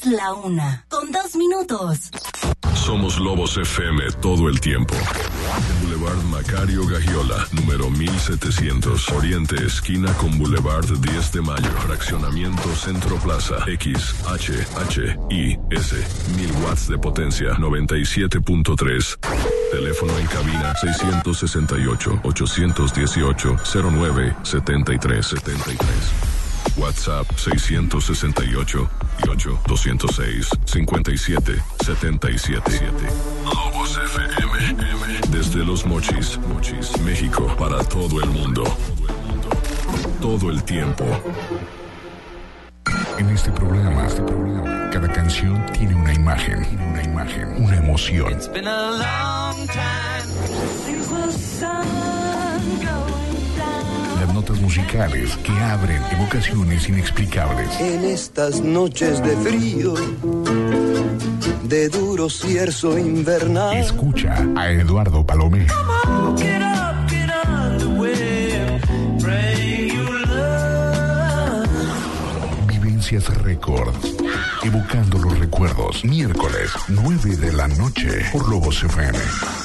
la 1:02. Somos Lobos FM todo el tiempo. Boulevard Macario Gagiola, número 1700. Oriente, esquina con Boulevard 10 de Mayo. Fraccionamiento Centro Plaza. XHHIS. 1000 watts de potencia. 97.3. Teléfono en cabina 668-818-0973. WhatsApp 668-206-5777. Lobos FM. Desde Los Mochis, México, para todo el mundo. Todo el tiempo. En este programa, cada canción tiene una imagen, una emoción. Las notas musicales que abren evocaciones inexplicables. En estas noches de frío, de duro cierzo invernal. Escucha a Eduardo Palomé. Vivencias Record, evocando los recuerdos. Miércoles, 9 de la noche, por Lobos FM.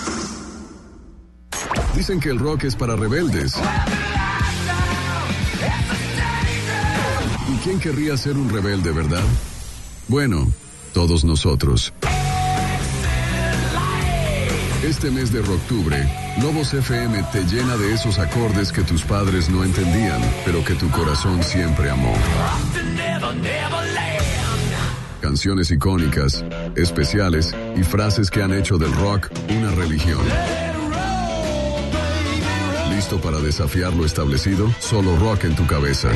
Dicen que el rock es para rebeldes. ¿Y quién querría ser un rebelde, verdad? Bueno, todos nosotros. Este mes de Rocktubre, Lobos FM te llena de esos acordes que tus padres no entendían, pero que tu corazón siempre amó. Canciones icónicas, especiales y frases que han hecho del rock una religión. ¿Listo para desafiar lo establecido? Solo rock en tu cabeza.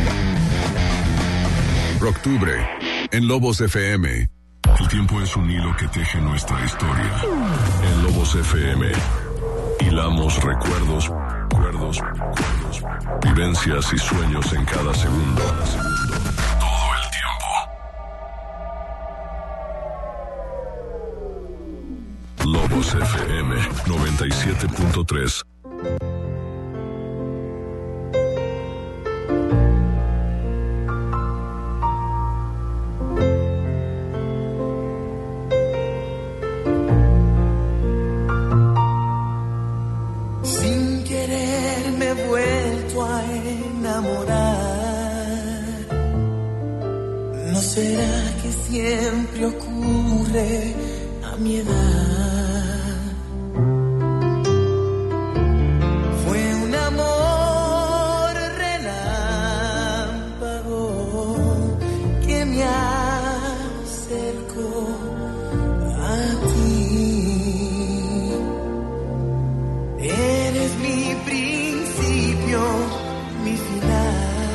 Rocktubre, en Lobos FM. El tiempo es un hilo que teje nuestra historia. En Lobos FM hilamos recuerdos, vivencias y sueños en cada segundo. Todo el tiempo. Lobos FM 97.3. ¿Será que siempre ocurre a mi edad? Fue un amor relámpago que me acercó a ti. Eres mi principio, mi final.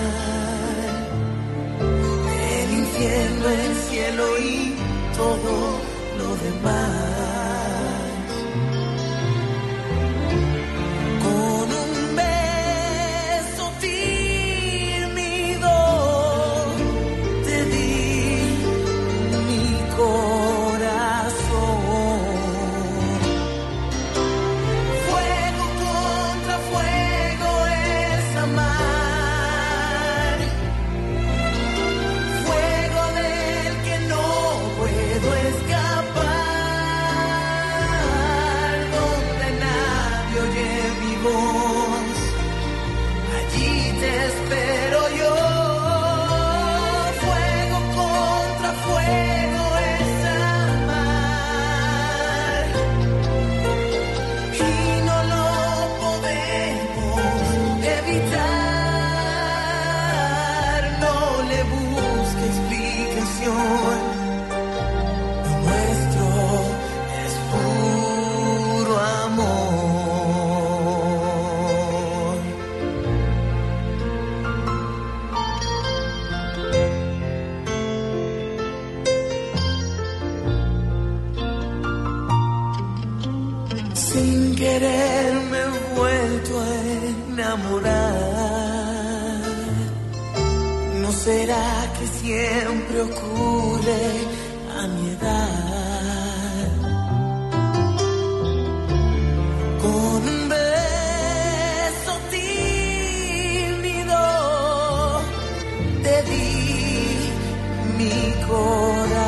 El cielo y todo lo demás. Con un beso tímido te di mi corazón. Fuego contra fuego es amar. Espero yo, fuego contra fuego es amar y no lo podemos evitar, no le busque explicación, lo nuestro es puro amor. Sin querer me he vuelto a enamorar. ¿No será que siempre ocurre a mi edad? Con un beso tímido te di mi corazón.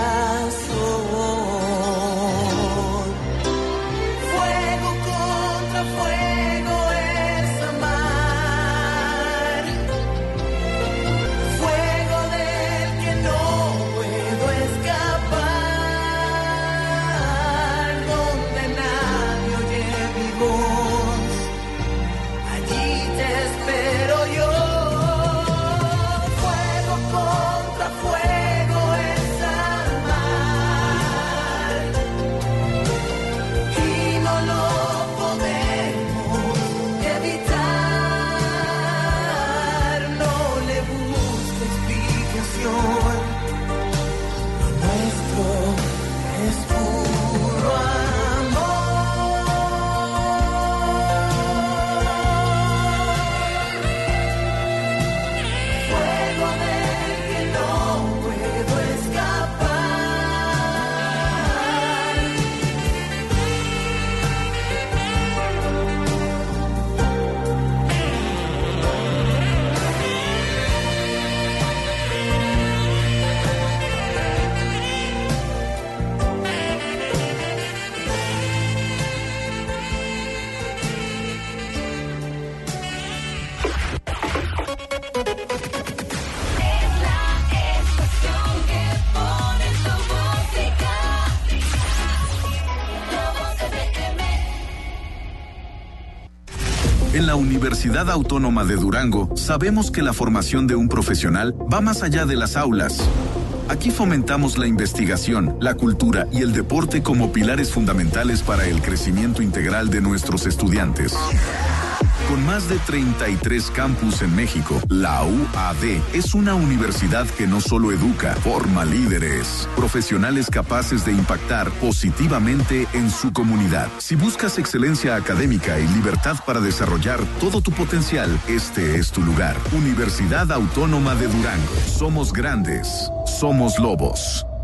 En la Universidad Autónoma de Durango, sabemos que la formación de un profesional va más allá de las aulas. Aquí fomentamos la investigación, la cultura y el deporte como pilares fundamentales para el crecimiento integral de nuestros estudiantes. Con más de 33 campus en México, la UAD es una universidad que no solo educa, forma líderes, profesionales capaces de impactar positivamente en su comunidad. Si buscas excelencia académica y libertad para desarrollar todo tu potencial, este es tu lugar. Universidad Autónoma de Durango. Somos grandes, somos lobos.